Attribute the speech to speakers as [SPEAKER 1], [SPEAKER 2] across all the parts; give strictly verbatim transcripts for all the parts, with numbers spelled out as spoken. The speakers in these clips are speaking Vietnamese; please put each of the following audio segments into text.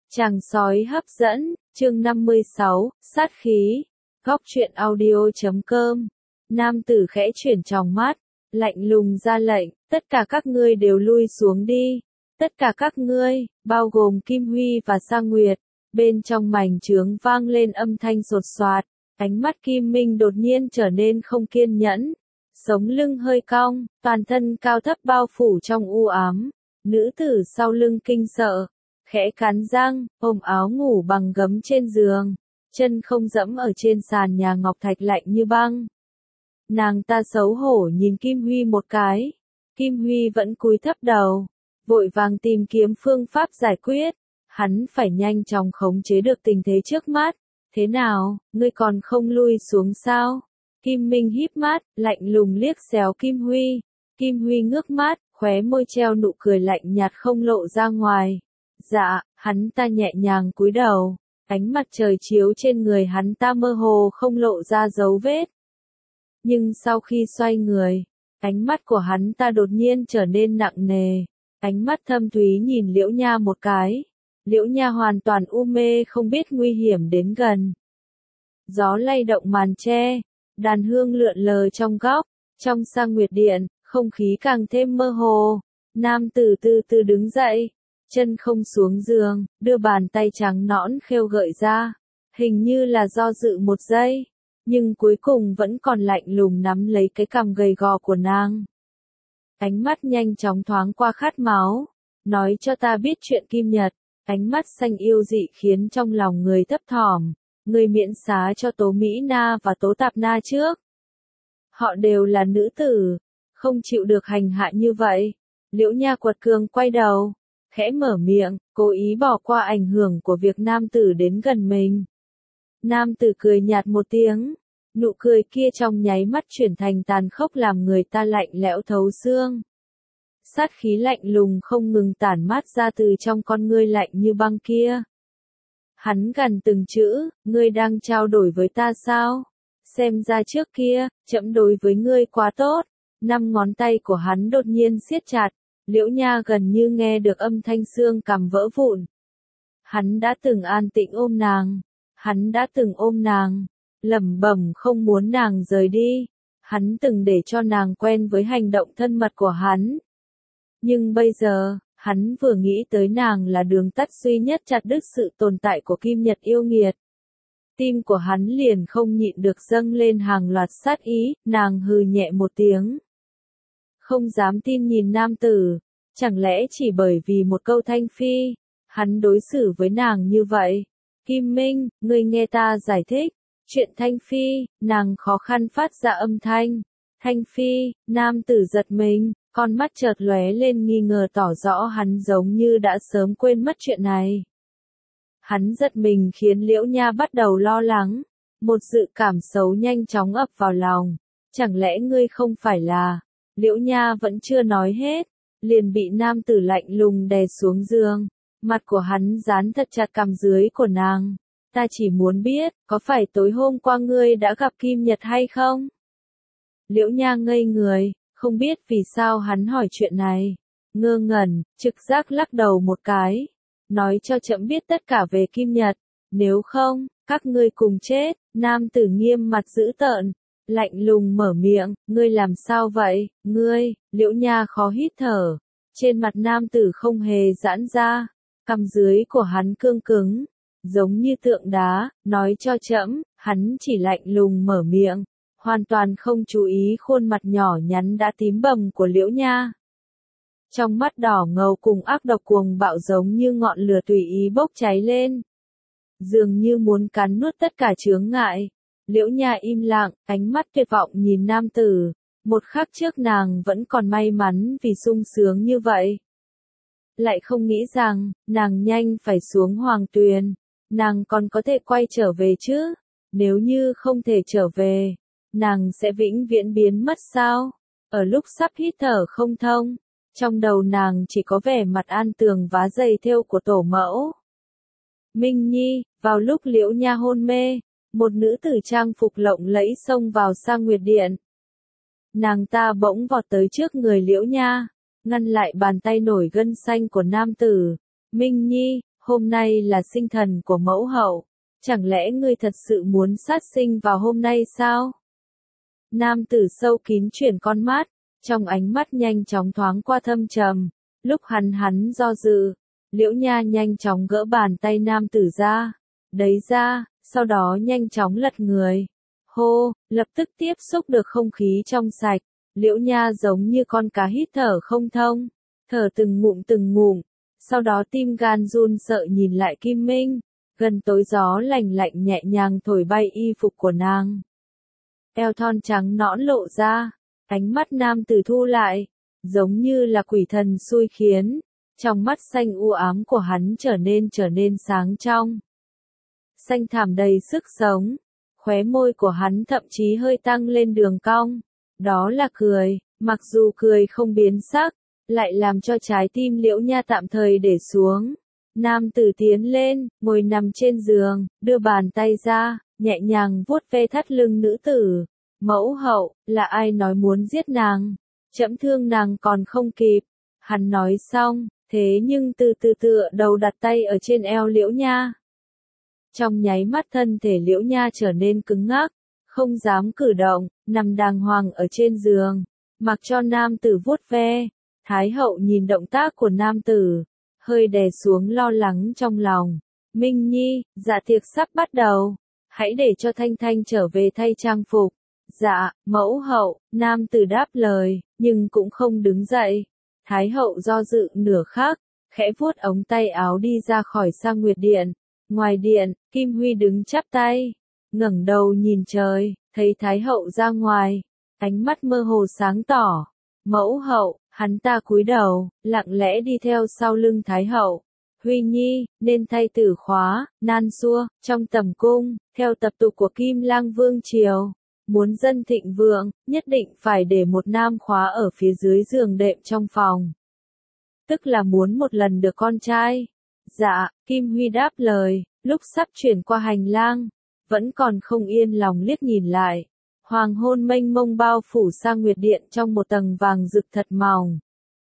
[SPEAKER 1] Chàng sói hấp dẫn, chương năm mươi sáu, sát khí. Góc truyện audio chấm com. Nam tử khẽ chuyển tròng mắt, lạnh lùng ra lệnh, tất cả các ngươi đều lui xuống đi. Tất cả các ngươi, bao gồm Kim Huy và Sa Nguyệt. Bên trong mảnh trướng vang lên âm thanh sột soạt, ánh mắt Kim Minh đột nhiên trở nên không kiên nhẫn. Sống lưng hơi cong, toàn thân cao thấp bao phủ trong u ám. Nữ tử sau lưng kinh sợ, khẽ cắn răng, ôm áo ngủ bằng gấm trên giường, chân không dẫm ở trên sàn nhà ngọc thạch lạnh như băng. Nàng ta xấu hổ nhìn Kim Huy một cái, Kim Huy vẫn cúi thấp đầu, vội vàng tìm kiếm phương pháp giải quyết, hắn phải nhanh chóng khống chế được tình thế trước mắt. Thế nào, ngươi còn không lui xuống sao? Kim Minh híp mắt, lạnh lùng liếc xéo Kim Huy. Kim Huy ngước mắt, khóe môi treo nụ cười lạnh nhạt không lộ ra ngoài. Dạ, hắn ta nhẹ nhàng cúi đầu, ánh mặt trời chiếu trên người hắn ta mơ hồ không lộ ra dấu vết. Nhưng sau khi xoay người, ánh mắt của hắn ta đột nhiên trở nên nặng nề, ánh mắt thâm thúy nhìn Liễu Nha một cái. Liễu Nha hoàn toàn u mê không biết nguy hiểm đến gần. Gió lay động màn tre, đàn hương lượn lờ trong góc, trong Sa Nguyệt điện, không khí càng thêm mơ hồ. Nam tử từ từ đứng dậy, chân không xuống giường, đưa bàn tay trắng nõn khêu gợi ra, hình như là do dự một giây, nhưng cuối cùng vẫn còn lạnh lùng nắm lấy cái cằm gầy gò của nàng. Ánh mắt nhanh chóng thoáng qua khát máu, nói cho ta biết chuyện Kim Nhật. Ánh mắt xanh yêu dị khiến trong lòng người thấp thỏm, người miễn xá cho Tố Mỹ Na và Tố Tạp Na trước. Họ đều là nữ tử, không chịu được hành hạ như vậy. Liễu Nha quật cường quay đầu, khẽ mở miệng, cố ý bỏ qua ảnh hưởng của việc nam tử đến gần mình. Nam tử cười nhạt một tiếng, nụ cười kia trong nháy mắt chuyển thành tàn khốc làm người ta lạnh lẽo thấu xương. Sát khí lạnh lùng không ngừng tản mát ra từ trong con ngươi lạnh như băng kia. Hắn gần từng chữ, ngươi đang trao đổi với ta sao? Xem ra trước kia, trẫm đối với ngươi quá tốt. Năm ngón tay của hắn đột nhiên siết chặt, Liễu Nha gần như nghe được âm thanh xương cằm vỡ vụn. Hắn đã từng an tĩnh ôm nàng, hắn đã từng ôm nàng, lẩm bẩm không muốn nàng rời đi. Hắn từng để cho nàng quen với hành động thân mật của hắn. Nhưng bây giờ, hắn vừa nghĩ tới nàng là đường tắt duy nhất chặt đứt sự tồn tại của Kim Nhật yêu nghiệt. Tim của hắn liền không nhịn được dâng lên hàng loạt sát ý, nàng hừ nhẹ một tiếng. Không dám tin nhìn nam tử, chẳng lẽ chỉ bởi vì một câu Thanh Phi, hắn đối xử với nàng như vậy. Kim Minh, ngươi nghe ta giải thích, chuyện Thanh Phi, nàng khó khăn phát ra âm thanh. Thanh Phi, nam tử giật mình. Con mắt chợt lóe lên nghi ngờ tỏ rõ hắn giống như đã sớm quên mất chuyện này. Hắn giật mình khiến Liễu Nha bắt đầu lo lắng. Một dự cảm xấu nhanh chóng ập vào lòng. Chẳng lẽ ngươi không phải là... Liễu Nha vẫn chưa nói hết. Liền bị nam tử lạnh lùng đè xuống giường. Mặt của hắn dán thật chặt cằm dưới của nàng. Ta chỉ muốn biết, có phải tối hôm qua ngươi đã gặp Kim Nhật hay không? Liễu Nha ngây người. Không biết vì sao hắn hỏi chuyện này. Ngơ ngẩn, trực giác lắc đầu một cái. Nói cho trẫm biết tất cả về Kim Nhật. Nếu không, các ngươi cùng chết. Nam tử nghiêm mặt dữ tợn. Lạnh lùng mở miệng. Ngươi làm sao vậy? Ngươi, Liễu Nha khó hít thở. Trên mặt nam tử không hề giãn ra. Cằm dưới của hắn cương cứng. Giống như tượng đá. Nói cho trẫm, hắn chỉ lạnh lùng mở miệng. Hoàn toàn không chú ý khuôn mặt nhỏ nhắn đã tím bầm của Liễu Nha. Trong mắt đỏ ngầu cùng ác độc cuồng bạo giống như ngọn lửa tùy ý bốc cháy lên. Dường như muốn cắn nuốt tất cả chướng ngại. Liễu Nha im lặng, ánh mắt tuyệt vọng nhìn nam tử. Một khắc trước nàng vẫn còn may mắn vì sung sướng như vậy. Lại không nghĩ rằng, nàng nhanh phải xuống hoàng tuyền. Nàng còn có thể quay trở về chứ? Nếu như không thể trở về, nàng sẽ vĩnh viễn biến mất sao? Ở lúc sắp hít thở không thông, trong đầu nàng chỉ có vẻ mặt an tường vá dày thêu của tổ mẫu. Minh Nhi, vào lúc Liễu Nha hôn mê, một nữ tử trang phục lộng lẫy xông vào Sa Nguyệt điện. Nàng ta bỗng vọt tới trước người Liễu Nha, ngăn lại bàn tay nổi gân xanh của nam tử. Minh Nhi, Hôm nay là sinh thần của mẫu hậu, chẳng lẽ ngươi thật sự muốn sát sinh vào hôm nay sao? Nam tử sâu kín chuyển con mắt, trong ánh mắt nhanh chóng thoáng qua thâm trầm, lúc hắn hắn do dự, Liễu Nha nhanh chóng gỡ bàn tay nam tử ra, đấy ra, sau đó nhanh chóng lật người. Hô, lập tức tiếp xúc được không khí trong sạch, Liễu Nha giống như con cá hít thở không thông, thở từng ngụm từng ngụm, sau đó tim gan run sợ nhìn lại Kim Minh, gần tối gió lành lạnh nhẹ nhàng thổi bay y phục của nàng. Eo thon trắng nõn lộ ra, ánh mắt nam tử thu lại, giống như là quỷ thần xui khiến, trong mắt xanh u ám của hắn trở nên trở nên sáng trong. Xanh thẳm đầy sức sống, khóe môi của hắn thậm chí hơi tăng lên đường cong, đó là cười, mặc dù cười không biến sắc, lại làm cho trái tim Liễu Nha tạm thời để xuống. Nam tử tiến lên, ngồi nằm trên giường, đưa bàn tay ra, nhẹ nhàng vuốt ve thắt lưng nữ tử. Mẫu hậu, là ai nói muốn giết nàng? Trẫm thương nàng còn không kịp. Hắn nói xong, thế nhưng từ từ tựa đầu đặt tay ở trên eo Liễu Nha. Trong nháy mắt thân thể Liễu Nha trở nên cứng ngắc, không dám cử động, nằm đàng hoàng ở trên giường, mặc cho nam tử vuốt ve. Thái hậu nhìn động tác của nam tử, hơi đè xuống lo lắng trong lòng. Minh Nhi, dạ tiệc sắp bắt đầu, hãy để cho Thanh Thanh trở về thay trang phục. Dạ, mẫu hậu, nam tử đáp lời, nhưng cũng không đứng dậy. Thái hậu do dự nửa khắc, khẽ vuốt ống tay áo đi ra khỏi Sang Nguyệt Điện. Ngoài điện, Kim Huy đứng chắp tay, ngẩng đầu nhìn trời, thấy Thái hậu ra ngoài, ánh mắt mơ hồ sáng tỏ. Mẫu hậu, hắn ta cúi đầu, lặng lẽ đi theo sau lưng Thái hậu. Huy Nhi, nên thay tử khóa, nan xua, trong tầm cung, theo tập tục của Kim Lang Vương Triều. Muốn dân thịnh vượng, nhất định phải để một nam khóa ở phía dưới giường đệm trong phòng. Tức là muốn một lần được con trai. Dạ, Kim Huy đáp lời, lúc sắp chuyển qua hành lang, vẫn còn không yên lòng liếc nhìn lại. Hoàng hôn mênh mông bao phủ Sang Nguyệt Điện trong một tầng vàng rực thật mỏng.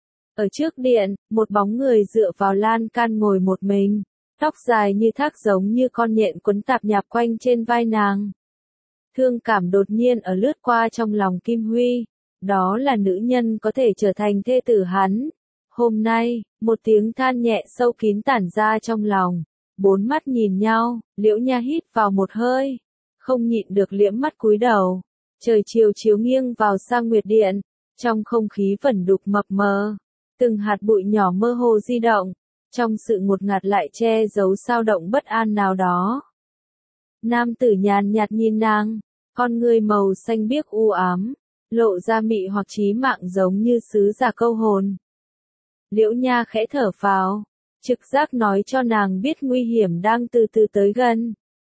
[SPEAKER 1] Ở trước điện, một bóng người dựa vào lan can ngồi một mình, tóc dài như thác giống như con nhện quấn tạp nhạp quanh trên vai nàng. Thương cảm đột nhiên ở lướt qua trong lòng Kim Huy, đó là nữ nhân có thể trở thành thê tử hắn. Hôm nay, một tiếng than nhẹ sâu kín tản ra trong lòng, bốn mắt nhìn nhau, Liễu Nha hít vào một hơi, không nhịn được liễm mắt cúi đầu. Trời chiều chiếu nghiêng vào Sang Nguyệt Điện, trong không khí vẩn đục mập mờ, từng hạt bụi nhỏ mơ hồ di động, trong sự ngột ngạt lại che giấu sao động bất an nào đó. Nam tử nhàn nhạt nhìn nàng, con người màu xanh biếc u ám, lộ ra mị hoặc chí mạng giống như sứ giả câu hồn. Liễu Nha khẽ thở phào, trực giác nói cho nàng biết nguy hiểm đang từ từ tới gần.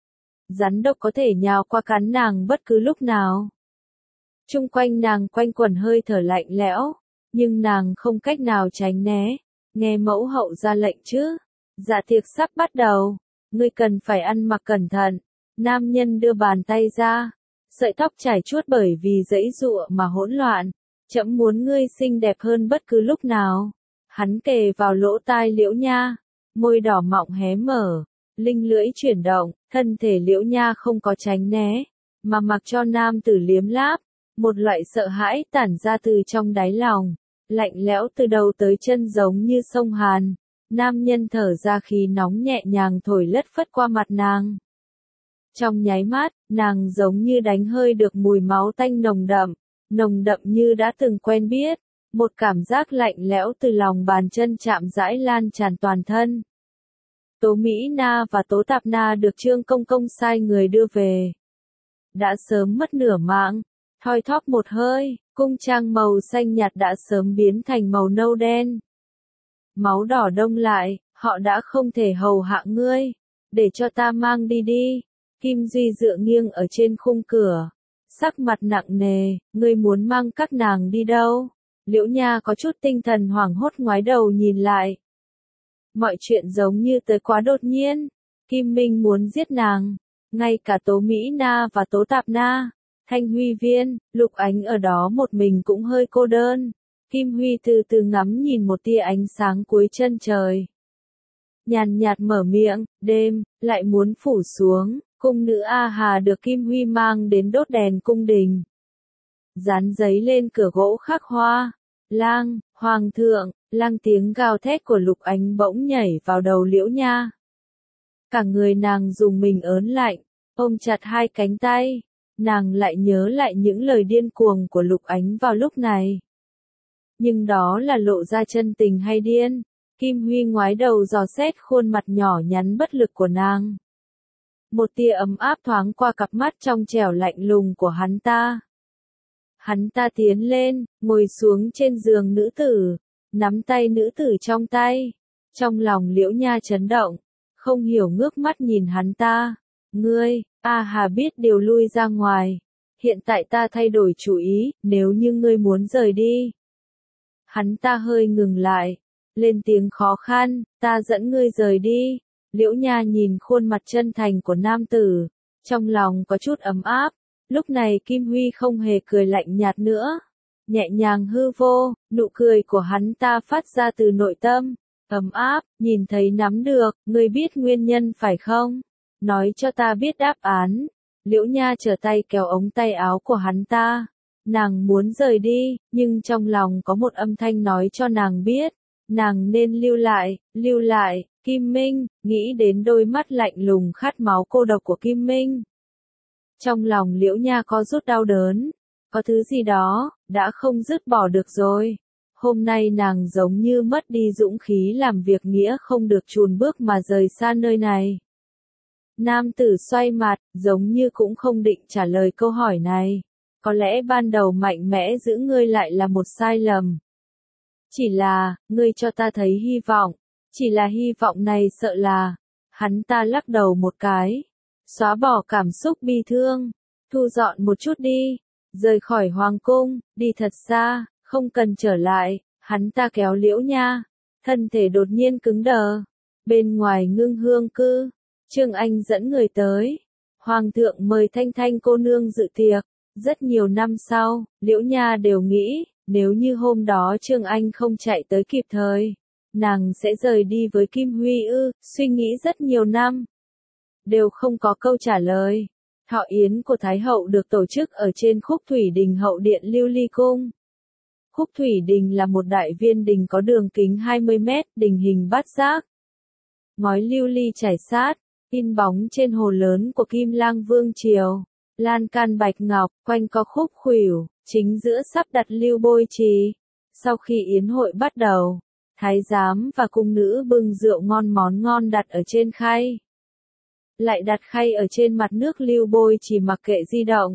[SPEAKER 1] Rắn độc có thể nhào qua cắn nàng bất cứ lúc nào. Trung quanh nàng quanh quẩn hơi thở lạnh lẽo, nhưng nàng không cách nào tránh né. Nghe mẫu hậu ra lệnh chứ. Dạ tiệc sắp bắt đầu, ngươi cần phải ăn mặc cẩn thận. Nam nhân đưa bàn tay ra, sợi tóc trải chuốt bởi vì giãy giụa mà hỗn loạn. Trẫm muốn ngươi xinh đẹp hơn bất cứ lúc nào. Hắn kề vào lỗ tai Liễu Nha, môi đỏ mọng hé mở, linh lưỡi chuyển động, thân thể Liễu Nha không có tránh né, mà mặc cho nam tử liếm láp, một loại sợ hãi tản ra từ trong đáy lòng, lạnh lẽo từ đầu tới chân giống như sông Hàn. Nam nhân thở ra khí nóng nhẹ nhàng thổi lất phất qua mặt nàng. Trong nháy mắt, nàng giống như đánh hơi được mùi máu tanh nồng đậm, nồng đậm như đã từng quen biết. Một cảm giác lạnh lẽo từ lòng bàn chân chạm rãi lan tràn toàn thân. Tố Mỹ Na và Tố Tạp Na được Trương Công Công sai người đưa về. Đã sớm mất nửa mạng, thoi thóp một hơi, cung trang màu xanh nhạt đã sớm biến thành màu nâu đen. Máu đỏ đông lại, họ đã không thể hầu hạ ngươi, để cho ta mang đi đi. Kim Duy dựa nghiêng ở trên khung cửa, sắc mặt nặng nề, ngươi muốn mang các nàng đi đâu? Liễu Nha có chút tinh thần hoảng hốt ngoái đầu nhìn lại. Mọi chuyện giống như tới quá đột nhiên. Kim Minh muốn giết nàng. Ngay cả Tố Mỹ Na và Tố Tạp Na, Thanh Huy Viên, Lục Ánh ở đó một mình cũng hơi cô đơn. Kim Huy từ từ ngắm nhìn một tia ánh sáng cuối chân trời. nhàn nhạt mở miệng, đêm, lại muốn phủ xuống, cung nữ A Hà được Kim Huy mang đến đốt đèn cung đình. Dán giấy lên cửa gỗ khắc hoa, lang, hoàng thượng, lang tiếng gào thét của Lục Ánh bỗng nhảy vào đầu Liễu Nha. Cả người nàng dùng mình ớn lạnh, ôm chặt hai cánh tay, nàng lại nhớ lại những lời điên cuồng của Lục Ánh vào lúc này. Nhưng đó là lộ ra chân tình hay điên? Kim Huy ngoái đầu dò xét khuôn mặt nhỏ nhắn bất lực của nàng. Một tia ấm áp thoáng qua cặp mắt trong trẻo lạnh lùng của hắn ta. Hắn ta tiến lên, ngồi xuống trên giường nữ tử, nắm tay nữ tử trong tay. Trong lòng Liễu Nha chấn động, không hiểu ngước mắt nhìn hắn ta. Ngươi, A Hà biết điều lui ra ngoài. Hiện tại ta thay đổi chủ ý, nếu như ngươi muốn rời đi. Hắn ta hơi ngừng lại, lên tiếng khó khăn, ta dẫn ngươi rời đi. Liễu Nha nhìn khuôn mặt chân thành của nam tử, trong lòng có chút ấm áp. Lúc này Kim Huy không hề cười lạnh nhạt nữa, nhẹ nhàng hư vô, nụ cười của hắn ta phát ra từ nội tâm, ấm áp, nhìn thấy nắm được, ngươi biết nguyên nhân phải không? Nói cho ta biết đáp án. Liễu Nha trở tay kéo ống tay áo của hắn ta. Nàng muốn rời đi, nhưng trong lòng có một âm thanh nói cho nàng biết, nàng nên lưu lại, lưu lại. Kim Minh, nghĩ đến đôi mắt lạnh lùng khát máu cô độc của Kim Minh. Trong lòng Liễu Nha có rút đau đớn, có thứ gì đó, đã không dứt bỏ được rồi. Hôm nay nàng giống như mất đi dũng khí làm việc nghĩa không được chùn bước mà rời xa nơi này. Nam tử xoay mặt, giống như cũng không định trả lời câu hỏi này. Có lẽ ban đầu mạnh mẽ giữ ngươi lại là một sai lầm. Chỉ là, ngươi cho ta thấy hy vọng. Chỉ là hy vọng này sợ là, hắn ta lắc đầu một cái, xóa bỏ cảm xúc bi thương, thu dọn một chút đi, rời khỏi hoàng cung, đi thật xa, không cần trở lại. Hắn ta kéo Liễu Nha, thân thể đột nhiên cứng đờ. Bên ngoài Ngưng Hương cư, Trương Anh dẫn người tới, hoàng thượng mời Thanh Thanh cô nương dự tiệc. Rất nhiều năm sau, Liễu Nha đều nghĩ, nếu như hôm đó Trương Anh không chạy tới kịp thời, nàng sẽ rời đi với Kim Huy ư. Suy nghĩ rất nhiều năm, đều không có câu trả lời. Thọ yến của Thái hậu được tổ chức ở trên Khúc Thủy Đình hậu điện Lưu Ly Cung. Khúc Thủy Đình là một đại viên đình có đường kính hai mươi mét, đình hình bát giác. Ngói lưu ly trải sát, in bóng trên hồ lớn của Kim Lang Vương Triều. Lan can bạch ngọc, quanh có khúc khuỷu, chính giữa sắp đặt lưu bôi trì. Sau khi yến hội bắt đầu, thái giám và cung nữ bưng rượu ngon món ngon đặt ở trên khay. Lại đặt khay ở trên mặt nước lưu bôi trì mặc kệ di động.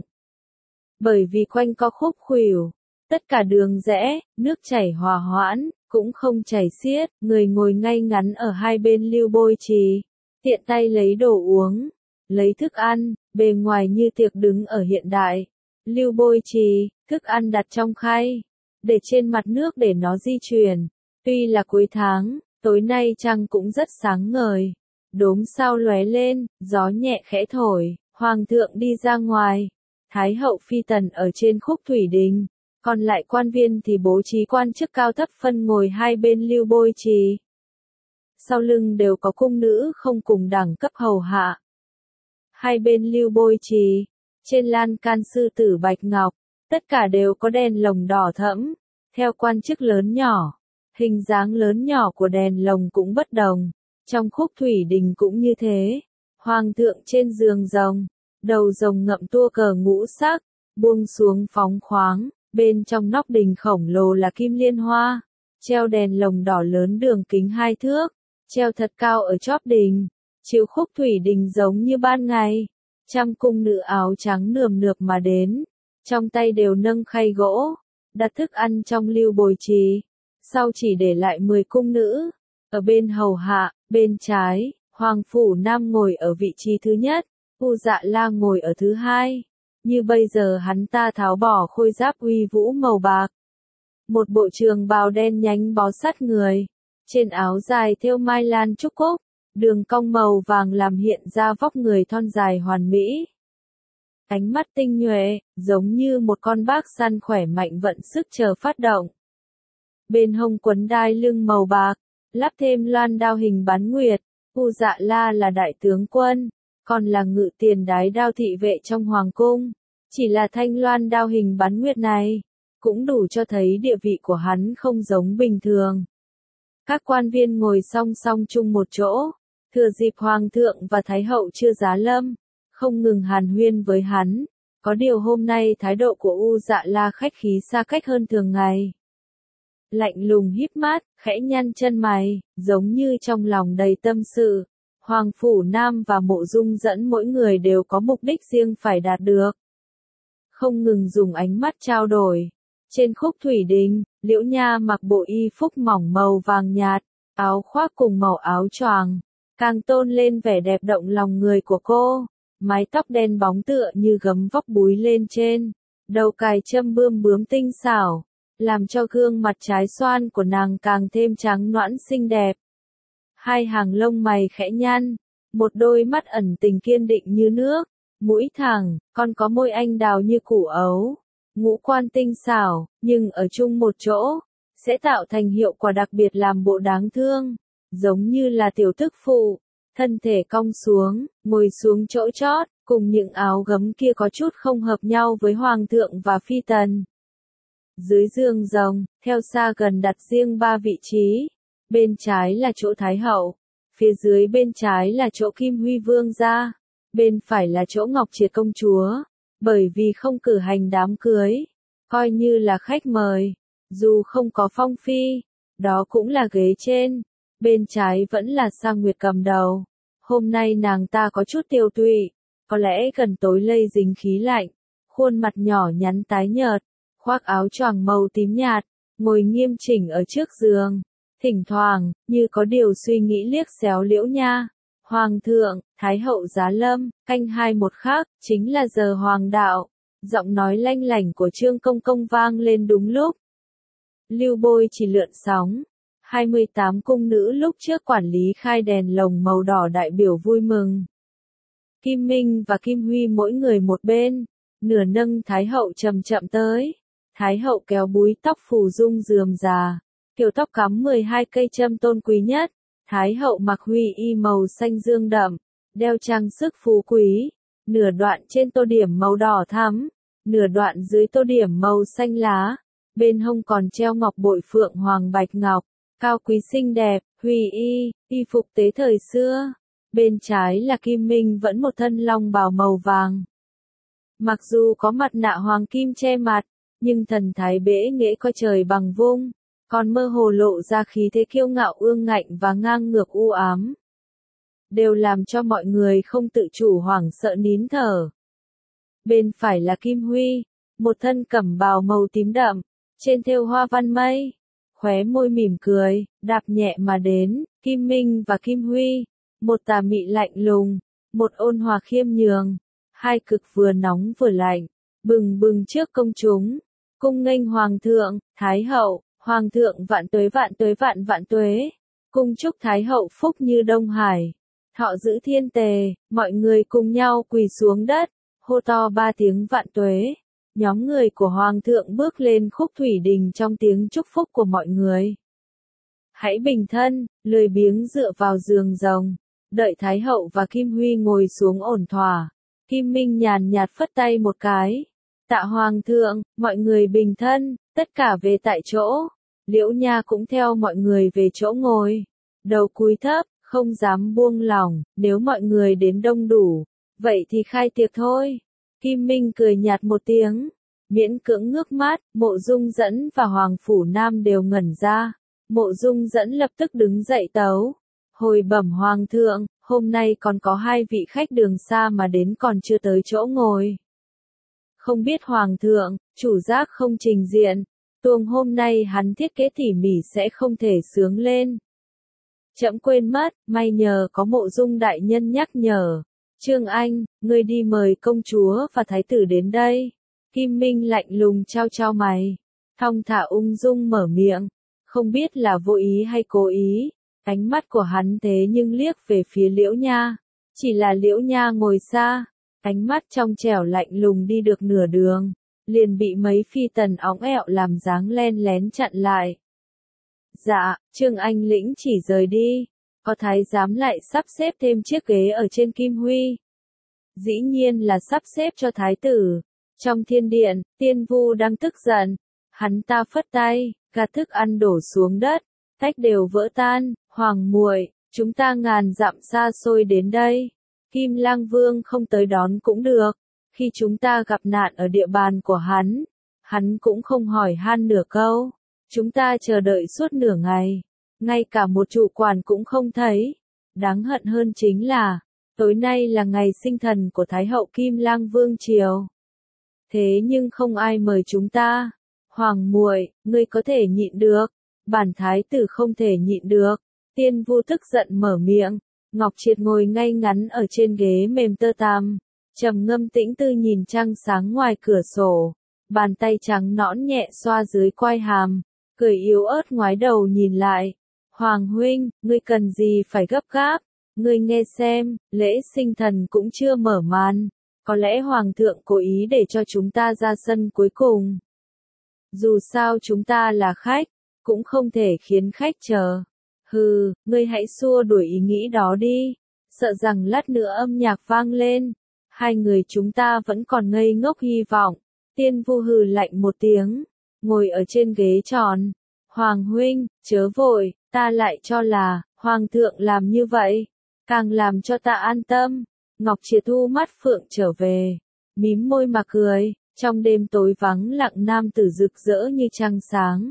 [SPEAKER 1] Bởi vì quanh có khúc khuỷu, tất cả đường rẽ, nước chảy hòa hoãn, cũng không chảy xiết, người ngồi ngay ngắn ở hai bên lưu bôi trì, tiện tay lấy đồ uống, lấy thức ăn, bề ngoài như tiệc đứng ở hiện đại. Lưu bôi trì, thức ăn đặt trong khay, để trên mặt nước để nó di chuyển. Tuy là cuối tháng, tối nay trăng cũng rất sáng ngời. Đốm sao lóe lên, gió nhẹ khẽ thổi, hoàng thượng đi ra ngoài. Thái hậu phi tần ở trên Khúc Thủy Đình, còn lại quan viên thì bố trí quan chức cao thấp phân ngồi hai bên lưu bôi trì. Sau lưng đều có cung nữ không cùng đẳng cấp hầu hạ. Hai bên lưu bôi trì, trên lan can sư tử bạch ngọc, tất cả đều có đèn lồng đỏ thẫm, theo quan chức lớn nhỏ. Hình dáng lớn nhỏ của đèn lồng cũng bất đồng, trong Khúc Thủy Đình cũng như thế. Hoàng thượng trên giường rồng, đầu rồng ngậm tua cờ ngũ sắc, buông xuống phóng khoáng, bên trong nóc đình khổng lồ là kim liên hoa, treo đèn lồng đỏ lớn đường kính hai thước, treo thật cao ở chóp đình, chiếu Khúc Thủy Đình giống như ban ngày. Trăm cung nữ áo trắng nườm nượp mà đến, trong tay đều nâng khay gỗ, đặt thức ăn trong lưu bồi trì. Sau chỉ để lại mười cung nữ, ở bên hầu hạ, bên trái, Hoàng Phủ Nam ngồi ở vị trí thứ nhất, Vu Dạ La ngồi ở thứ hai. Như bây giờ hắn ta tháo bỏ khôi giáp uy vũ màu bạc. Một bộ trường bào đen nhánh bó sát người, trên áo dài thêu mai lan trúc cúc, đường cong màu vàng làm hiện ra vóc người thon dài hoàn mỹ. Ánh mắt tinh nhuệ, giống như một con bác săn khỏe mạnh vận sức chờ phát động. Bên hông quấn đai lưng màu bạc, lắp thêm loan đao hình bán nguyệt, U Dạ La là đại tướng quân, còn là ngự tiền đái đao thị vệ trong hoàng cung. Chỉ là thanh loan đao hình bán nguyệt này, cũng đủ cho thấy địa vị của hắn không giống bình thường. Các quan viên ngồi song song chung một chỗ, thừa dịp hoàng thượng và thái hậu chưa giá lâm, không ngừng hàn huyên với hắn. Có điều hôm nay thái độ của U Dạ La khách khí xa cách hơn thường ngày. Lạnh lùng híp mắt, khẽ nhăn chân mày, giống như trong lòng đầy tâm sự. Hoàng Phủ Nam và Mộ Dung Dẫn mỗi người đều có mục đích riêng phải đạt được. Không ngừng dùng ánh mắt trao đổi. Trên khúc thủy đình, Liễu Nha mặc bộ y phúc mỏng màu vàng nhạt, áo khoác cùng màu áo choàng, càng tôn lên vẻ đẹp động lòng người của cô. Mái tóc đen bóng tựa như gấm vóc búi lên trên, đầu cài châm bươm bướm tinh xảo, làm cho gương mặt trái xoan của nàng càng thêm trắng nõn xinh đẹp. Hai hàng lông mày khẽ nhăn, một đôi mắt ẩn tình kiên định như nước, mũi thẳng, còn có môi anh đào như củ ấu, ngũ quan tinh xảo, nhưng ở chung một chỗ, sẽ tạo thành hiệu quả đặc biệt làm bộ đáng thương, giống như là tiểu tức phụ. Thân thể cong xuống, ngồi xuống chỗ chót, cùng những áo gấm kia có chút không hợp nhau với hoàng thượng và phi tần. Dưới giường rồng, theo xa gần đặt riêng ba vị trí. Bên trái là chỗ thái hậu, phía dưới bên trái là chỗ Kim Huy vương gia, bên phải là chỗ Ngọc Triệt công chúa. Bởi vì không cử hành đám cưới, coi như là khách mời, dù không có phong phi, đó cũng là ghế trên. Bên trái vẫn là Sa Nguyệt cầm đầu. Hôm nay nàng ta có chút tiêu tụy, có lẽ gần tối lây dính khí lạnh, khuôn mặt nhỏ nhắn tái nhợt, khoác áo choàng màu tím nhạt, ngồi nghiêm chỉnh ở trước giường, thỉnh thoảng, như có điều suy nghĩ liếc xéo Liễu Nha. Hoàng thượng, thái hậu giá lâm, canh hai một khắc, chính là giờ hoàng đạo. Giọng nói lanh lảnh của Trương Công Công vang lên đúng lúc. Lưu Bôi chỉ lượn sóng. hai mươi tám cung nữ lúc trước quản lý khai đèn lồng màu đỏ đại biểu vui mừng. Kim Minh và Kim Huy mỗi người một bên, nửa nâng thái hậu chậm chậm tới. Thái hậu kéo búi tóc phù dung rườm rà, kiểu tóc cắm mười hai cây châm tôn quý nhất. Thái hậu mặc huy y màu xanh dương đậm, đeo trang sức phú quý, nửa đoạn trên tô điểm màu đỏ thắm, nửa đoạn dưới tô điểm màu xanh lá. Bên hông còn treo ngọc bội phượng hoàng bạch ngọc, cao quý xinh đẹp. Huy y, y phục tế thời xưa. Bên trái là Kim Minh vẫn một thân long bào màu vàng. Mặc dù có mặt nạ hoàng kim che mặt, nhưng thần thái bẽ nghễ coi trời bằng vung, còn mơ hồ lộ ra khí thế kiêu ngạo ương ngạnh và ngang ngược u ám. Đều làm cho mọi người không tự chủ hoảng sợ nín thở. Bên phải là Kim Huy, một thân cẩm bào màu tím đậm, trên thêu hoa văn mây, khóe môi mỉm cười, đạp nhẹ mà đến. Kim Minh và Kim Huy, một tà mị lạnh lùng, một ôn hòa khiêm nhường, hai cực vừa nóng vừa lạnh, bừng bừng trước công chúng, cung nghênh hoàng thượng, thái hậu. Hoàng thượng vạn tuế vạn tuế vạn vạn tuế, cung chúc thái hậu phúc như Đông Hải, thọ giữ thiên tề. Mọi người cùng nhau quỳ xuống đất, hô to ba tiếng vạn tuế. Nhóm người của hoàng thượng bước lên khúc thủy đình trong tiếng chúc phúc của mọi người. Hãy bình thân, lười biếng dựa vào giường rồng, đợi thái hậu và Kim Huy ngồi xuống ổn thỏa. Kim Minh nhàn nhạt phất tay một cái. Tạ hoàng thượng, mọi người bình thân, tất cả về tại chỗ. Liễu Nha cũng theo mọi người về chỗ ngồi, đầu cúi thấp, không dám buông lỏng. Nếu mọi người đến đông đủ, vậy thì khai tiệc thôi. Kim Minh cười nhạt một tiếng, miễn cưỡng ngước mắt. Mộ Dung Dẫn và Hoàng Phủ Nam đều ngẩn ra. Mộ Dung Dẫn lập tức đứng dậy tấu, hồi bẩm hoàng thượng, hôm nay còn có hai vị khách đường xa mà đến còn chưa tới chỗ ngồi. Không biết hoàng thượng, chủ giác không trình diện, tuồng hôm nay hắn thiết kế tỉ mỉ sẽ không thể sướng lên. Trẫm quên mất, may nhờ có Mộ Dung đại nhân nhắc nhở. Trương Anh, ngươi đi mời công chúa và thái tử đến đây. Kim Minh lạnh lùng trao trao mày, thong thả ung dung mở miệng, không biết là vô ý hay cố ý. Ánh mắt của hắn thế nhưng liếc về phía Liễu Nha, chỉ là Liễu Nha ngồi xa, ánh mắt trong trẻo lạnh lùng đi được nửa đường, liền bị mấy phi tần óng ẹo làm dáng len lén chặn lại. Dạ, Trương Anh lĩnh chỉ rời đi. Có thái giám lại sắp xếp thêm chiếc ghế ở trên kim huy. Dĩ nhiên là sắp xếp cho thái tử. Trong thiên điện, Tiên Vu đang tức giận. Hắn ta phất tay, gạt thức ăn đổ xuống đất, tách đều vỡ tan. Hoàng muội, chúng ta ngàn dặm xa xôi đến đây. Kim Lang Vương không tới đón cũng được. Khi chúng ta gặp nạn ở địa bàn của hắn, hắn cũng không hỏi han nửa câu. Chúng ta chờ đợi suốt nửa ngày, ngay cả một trụ quản cũng không thấy. Đáng hận hơn chính là, tối nay là ngày sinh thần của Thái hậu Kim Lang Vương triều. Thế nhưng không ai mời chúng ta. Hoàng muội, ngươi có thể nhịn được, bản thái tử không thể nhịn được. Tiên Vu tức giận mở miệng. Ngọc Triệt ngồi ngay ngắn ở trên ghế mềm tơ tằm, trầm ngâm tĩnh tư nhìn trăng sáng ngoài cửa sổ. Bàn tay trắng nõn nhẹ xoa dưới quai hàm, cười yếu ớt ngoái đầu nhìn lại. Hoàng huynh, ngươi cần gì phải gấp gáp? Ngươi nghe xem, lễ sinh thần cũng chưa mở màn. Có lẽ Hoàng thượng cố ý để cho chúng ta ra sân cuối cùng. Dù sao chúng ta là khách, cũng không thể khiến khách chờ. Hừ, ngươi hãy xua đuổi ý nghĩ đó đi. Sợ rằng lát nữa âm nhạc vang lên, hai người chúng ta vẫn còn ngây ngốc hy vọng. Tiên Vu hừ lạnh một tiếng, ngồi ở trên ghế tròn. Hoàng huynh, chớ vội, ta lại cho là, Hoàng thượng làm như vậy, càng làm cho ta an tâm. Ngọc Triệt thu mắt phượng trở về, mím môi mà cười, trong đêm tối vắng lặng nam tử rực rỡ như trăng sáng.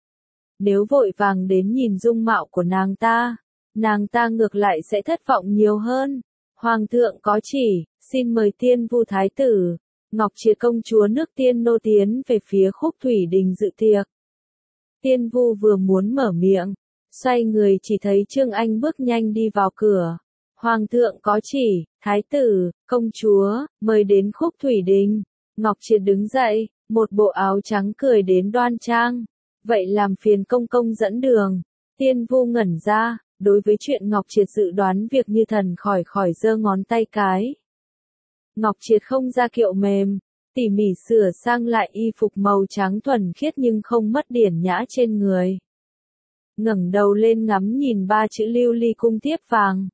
[SPEAKER 1] Nếu vội vàng đến nhìn dung mạo của nàng ta, nàng ta ngược lại sẽ thất vọng nhiều hơn. Hoàng thượng có chỉ, xin mời Tiên Vu thái tử. Ngọc Triệt công chúa nước Tiên nô tiến về phía Khúc Thủy Đình dự tiệc. Tiên Vu vừa muốn mở miệng, xoay người chỉ thấy Trương Anh bước nhanh đi vào cửa. Hoàng thượng có chỉ, thái tử, công chúa, mời đến Khúc Thủy Đình. Ngọc Triệt đứng dậy, một bộ áo trắng cười đến đoan trang. Vậy làm phiền công công dẫn đường. Tiên Vu ngẩn ra, đối với chuyện Ngọc Triệt dự đoán việc như thần khỏi khỏi giơ ngón tay cái. Ngọc Triệt không ra kiệu mềm, tỉ mỉ sửa sang lại y phục màu trắng thuần khiết nhưng không mất điển nhã trên người. Ngẩng đầu lên ngắm nhìn ba chữ lưu ly cung thiếp vàng.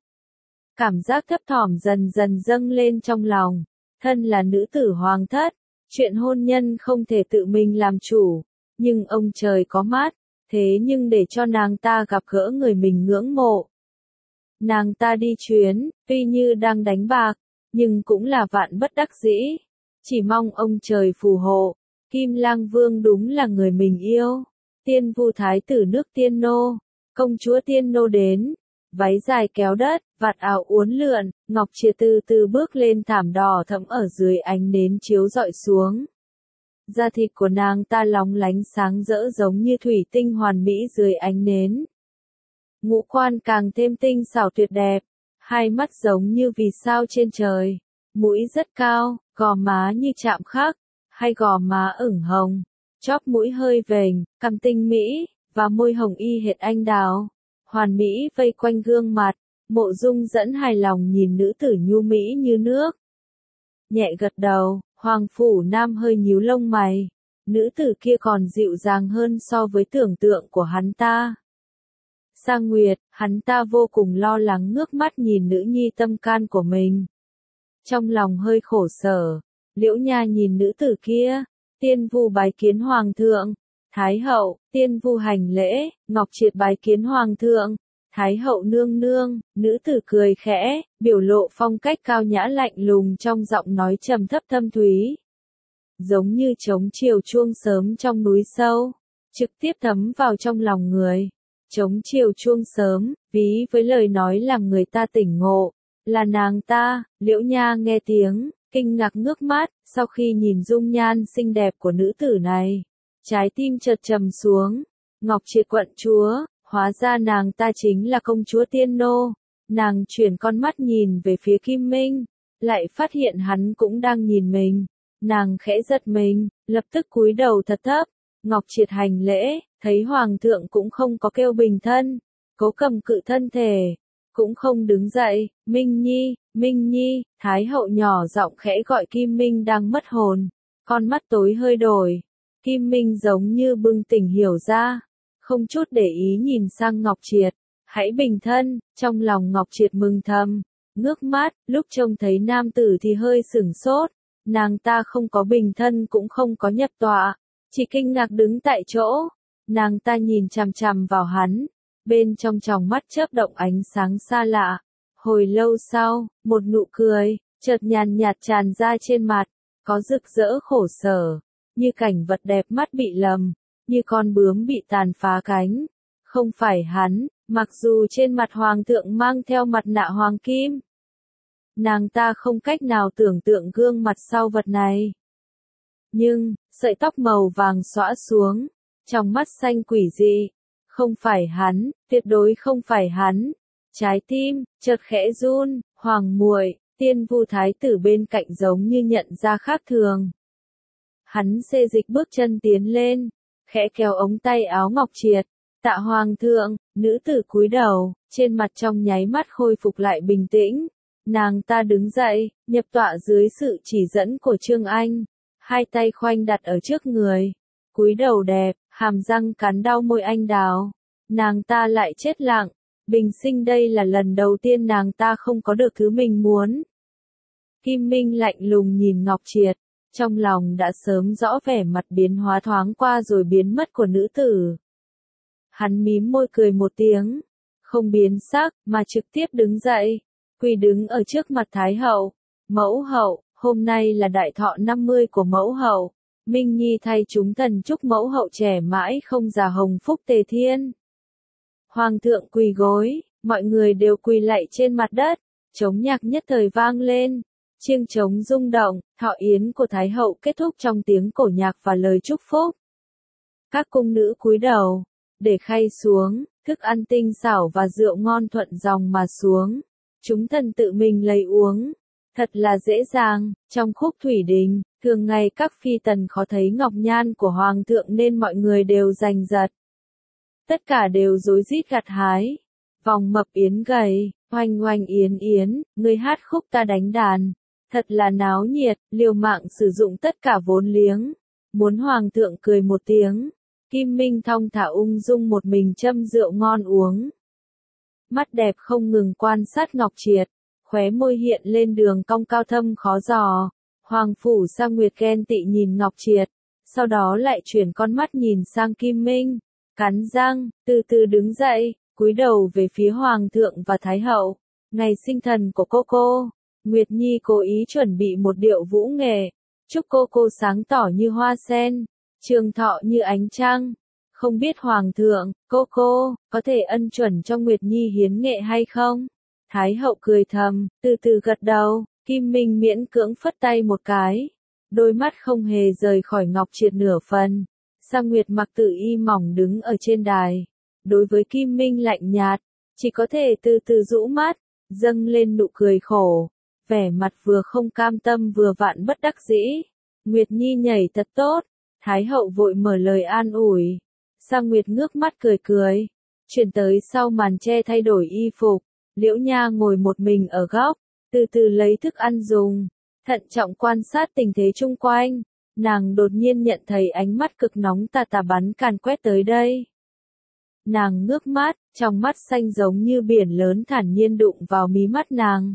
[SPEAKER 1] Cảm giác thấp thỏm dần dần dâng lên trong lòng. Thân là nữ tử hoàng thất, chuyện hôn nhân không thể tự mình làm chủ. Nhưng ông trời có mắt, thế nhưng để cho nàng ta gặp gỡ người mình ngưỡng mộ. Nàng ta đi chuyến, tuy như đang đánh bạc, nhưng cũng là vạn bất đắc dĩ. Chỉ mong ông trời phù hộ, Kim Lang Vương đúng là người mình yêu. Tiên Vu thái tử nước Tiên nô, công chúa Tiên nô đến, váy dài kéo đất, vạt áo uốn lượn, Ngọc Triệt từ từ bước lên thảm đỏ thẫm ở dưới ánh nến chiếu rọi xuống. Da thịt của nàng ta lóng lánh sáng rỡ giống như thủy tinh hoàn mỹ dưới ánh nến. Ngũ quan càng thêm tinh xảo tuyệt đẹp, hai mắt giống như vì sao trên trời, mũi rất cao, gò má như chạm khắc, hai gò má ửng hồng, chóp mũi hơi vểnh, cằm tinh mỹ, và môi hồng y hệt anh đào, hoàn mỹ vây quanh gương mặt. Mộ Dung dẫn hài lòng nhìn nữ tử nhu mỹ như nước. Nhẹ gật đầu, Hoàng Phủ Nam hơi nhíu lông mày. Nữ tử kia còn dịu dàng hơn so với tưởng tượng của hắn ta. Sang Nguyệt, hắn ta vô cùng lo lắng ngước mắt nhìn nữ nhi tâm can của mình. Trong lòng hơi khổ sở, Liễu Nha nhìn nữ tử kia. Tiên Vu bái kiến Hoàng thượng. Thái hậu, Tiên Vu hành lễ. Ngọc Triệt bái kiến Hoàng thượng. Thái hậu nương nương. Nữ tử cười khẽ, biểu lộ phong cách cao nhã lạnh lùng trong giọng nói trầm thấp thâm thúy. Giống như trống chiều chuông sớm trong núi sâu, trực tiếp thấm vào trong lòng người. Trống chiều chuông sớm, ví với lời nói làm người ta tỉnh ngộ, là nàng ta. Liễu Nha nghe tiếng, kinh ngạc ngước mắt, sau khi nhìn dung nhan xinh đẹp của nữ tử này, trái tim chợt trầm xuống. Ngọc Triệt quận chúa, hóa ra nàng ta chính là công chúa Tiên nô. Nàng chuyển con mắt nhìn về phía Kim Minh, lại phát hiện hắn cũng đang nhìn mình. Nàng khẽ giật mình, lập tức cúi đầu thật thấp. Ngọc Triệt hành lễ, thấy Hoàng thượng cũng không có kêu bình thân, cố cầm cự thân thể, cũng không đứng dậy. Minh Nhi, Minh Nhi. Thái hậu nhỏ giọng khẽ gọi Kim Minh đang mất hồn, con mắt tối hơi đổi. Kim Minh giống như bừng tỉnh hiểu ra, không chút để ý nhìn sang Ngọc Triệt. Hãy bình thân, trong lòng Ngọc Triệt mừng thầm, ngước mắt, lúc trông thấy nam tử thì hơi sửng sốt, nàng ta không có bình thân cũng không có nhập tọa, chỉ kinh ngạc đứng tại chỗ, nàng ta nhìn chằm chằm vào hắn, bên trong tròng mắt chớp động ánh sáng xa lạ, hồi lâu sau, một nụ cười, chợt nhàn nhạt tràn ra trên mặt, có rực rỡ khổ sở, như cảnh vật đẹp mắt bị lầm, như con bướm bị tàn phá cánh, không phải hắn. Mặc dù trên mặt hoàng thượng mang theo mặt nạ hoàng kim, nàng ta không cách nào tưởng tượng gương mặt sau vật này. Nhưng, sợi tóc màu vàng xõa xuống, trong mắt xanh quỷ dị, không phải hắn, tuyệt đối không phải hắn. Trái tim, chợt khẽ run, hoàng muội, Tiên Vu thái tử bên cạnh giống như nhận ra khác thường. Hắn xê dịch bước chân tiến lên, khẽ kéo ống tay áo Ngọc Triệt. Tạ hoàng thượng, nữ tử cúi đầu, trên mặt trong nháy mắt khôi phục lại bình tĩnh. Nàng ta đứng dậy, nhập tọa dưới sự chỉ dẫn của Trương Anh, hai tay khoanh đặt ở trước người, cúi đầu đẹp, hàm răng cắn đau môi anh đào. Nàng ta lại chết lặng, bình sinh đây là lần đầu tiên nàng ta không có được thứ mình muốn. Kim Minh lạnh lùng nhìn Ngọc Triệt, trong lòng đã sớm rõ vẻ mặt biến hóa thoáng qua rồi biến mất của nữ tử. Hắn mím môi cười một tiếng, không biến sắc, mà trực tiếp đứng dậy, quỳ đứng ở trước mặt Thái hậu. Mẫu hậu, hôm nay là đại thọ năm mươi của mẫu hậu, Minh Nhi thay chúng thần chúc mẫu hậu trẻ mãi không già hồng phúc tề thiên. Hoàng thượng quỳ gối, mọi người đều quỳ lạy trên mặt đất, trống nhạc nhất thời vang lên, chiêng trống rung động, thọ yến của Thái hậu kết thúc trong tiếng cổ nhạc và lời chúc phúc. Các cung nữ cúi đầu, để khay xuống, thức ăn tinh xảo và rượu ngon thuận dòng mà xuống. Chúng thần tự mình lấy uống. Thật là dễ dàng, trong khúc thủy đình, thường ngày các phi tần khó thấy ngọc nhan của hoàng thượng nên mọi người đều giành giật. Tất cả đều rối rít gặt hái. Vòng mập yến gầy, oanh oanh yến yến, người hát khúc ta đánh đàn. Thật là náo nhiệt, liều mạng sử dụng tất cả vốn liếng. Muốn hoàng thượng cười một tiếng. Kim Minh thong thả ung dung một mình châm rượu ngon uống. Mắt đẹp không ngừng quan sát Ngọc Triệt, khóe môi hiện lên đường cong cao thâm khó dò. Hoàng phủ Sa Nguyệt ghen tị nhìn Ngọc Triệt, sau đó lại chuyển con mắt nhìn sang Kim Minh, cắn răng, từ từ đứng dậy, cúi đầu về phía Hoàng thượng và Thái hậu. Ngày sinh thần của cô cô, Nguyệt Nhi cố ý chuẩn bị một điệu vũ nghệ, chúc cô cô sáng tỏ như hoa sen, trường thọ như ánh trăng. Không biết Hoàng thượng, cô cô, có thể ân chuẩn cho Nguyệt Nhi hiến nghệ hay không? Thái hậu cười thầm, từ từ gật đầu, Kim Minh miễn cưỡng phất tay một cái. Đôi mắt không hề rời khỏi Ngọc Triệt nửa phần. Sa Nguyệt mặc tự y mỏng đứng ở trên đài. Đối với Kim Minh lạnh nhạt, chỉ có thể từ từ rũ mắt, dâng lên nụ cười khổ. Vẻ mặt vừa không cam tâm vừa vạn bất đắc dĩ. Nguyệt Nhi nhảy thật tốt. Thái hậu vội mở lời an ủi. Sa Nguyệt ngước mắt cười cười. Chuyển tới sau màn che thay đổi y phục. Liễu Nha ngồi một mình ở góc, từ từ lấy thức ăn dùng, thận trọng quan sát tình thế chung quanh. Nàng đột nhiên nhận thấy ánh mắt cực nóng tà tà bắn càn quét tới đây. Nàng ngước mắt, trong mắt xanh giống như biển lớn thản nhiên đụng vào mí mắt nàng.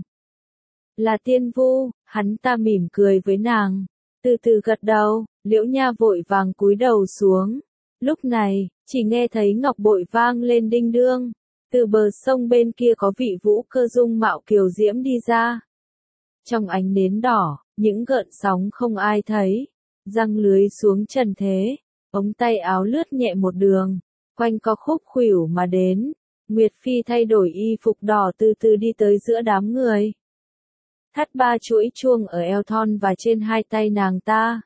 [SPEAKER 1] Là Tiên Vu, hắn ta mỉm cười với nàng, từ từ gật đầu. Liễu Nha vội vàng cúi đầu xuống. Lúc này, chỉ nghe thấy ngọc bội vang lên đinh đương. Từ bờ sông bên kia có vị vũ cơ dung mạo kiều diễm đi ra. Trong ánh nến đỏ, những gợn sóng không ai thấy. Răng lưới xuống trần thế. Ống tay áo lướt nhẹ một đường. Quanh co khúc khuỷu mà đến. Nguyệt Phi thay đổi y phục đỏ từ từ đi tới giữa đám người. Thắt ba chuỗi chuông ở eo thon và trên hai tay nàng ta.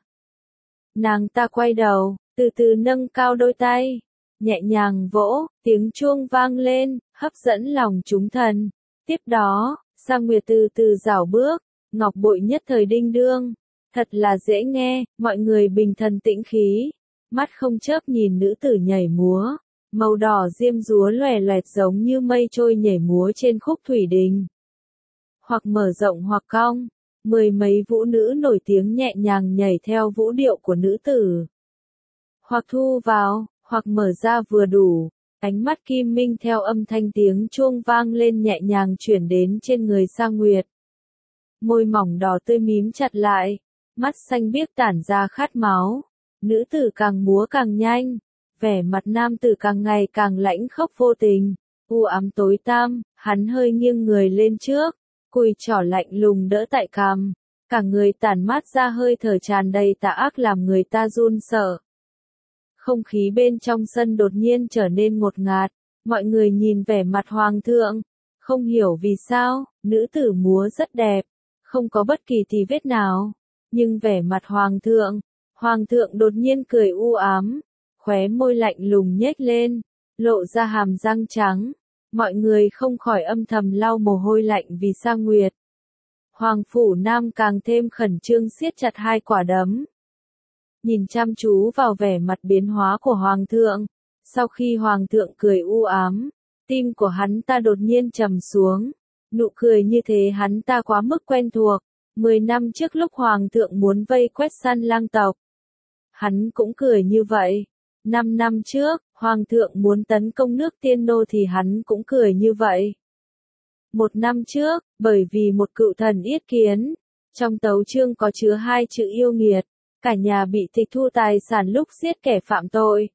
[SPEAKER 1] Nàng ta quay đầu, từ từ nâng cao đôi tay. Nhẹ nhàng vỗ, tiếng chuông vang lên, hấp dẫn lòng chúng thần. Tiếp đó, Sa Nguyệt từ từ rảo bước, ngọc bội nhất thời đinh đương. Thật là dễ nghe, mọi người bình thần tĩnh khí. Mắt không chớp nhìn nữ tử nhảy múa. Màu đỏ diêm dúa lòe loẹt giống như mây trôi nhảy múa trên khúc thủy đình. Hoặc mở rộng hoặc cong, mười mấy vũ nữ nổi tiếng nhẹ nhàng nhảy theo vũ điệu của nữ tử. Hoặc thu vào, hoặc mở ra vừa đủ. Ánh mắt Kim Minh theo âm thanh tiếng chuông vang lên nhẹ nhàng chuyển đến trên người Sa Nguyệt. Môi mỏng đỏ tươi mím chặt lại, mắt xanh biếc tản ra khát máu. Nữ tử càng múa càng nhanh, vẻ mặt nam tử càng ngày càng lãnh khốc vô tình, u ám tối tăm. Hắn hơi nghiêng người lên trước, cùi trỏ lạnh lùng đỡ tại cằm, cả người tản mát ra hơi thở tràn đầy tà ác làm người ta run sợ. Không khí bên trong sân đột nhiên trở nên ngột ngạt, mọi người nhìn vẻ mặt hoàng thượng, không hiểu vì sao, nữ tử múa rất đẹp, không có bất kỳ tì vết nào, nhưng vẻ mặt hoàng thượng, hoàng thượng đột nhiên cười u ám, khóe môi lạnh lùng nhếch lên, lộ ra hàm răng trắng, mọi người không khỏi âm thầm lau mồ hôi lạnh vì Sa Nguyệt. Hoàng phủ Nam càng thêm khẩn trương siết chặt hai quả đấm. Nhìn chăm chú vào vẻ mặt biến hóa của Hoàng thượng, sau khi Hoàng thượng cười u ám, tim của hắn ta đột nhiên trầm xuống, nụ cười như thế hắn ta quá mức quen thuộc, mười năm trước lúc Hoàng thượng muốn vây quét San Lang tộc. Hắn cũng cười như vậy, năm năm trước, Hoàng thượng muốn tấn công nước Tiên Nô thì hắn cũng cười như vậy. Một năm trước, bởi vì một cựu thần yết kiến, trong tấu chương có chứa hai chữ yêu nghiệt, cả nhà bị tịch thu tài sản lúc giết kẻ phạm tội.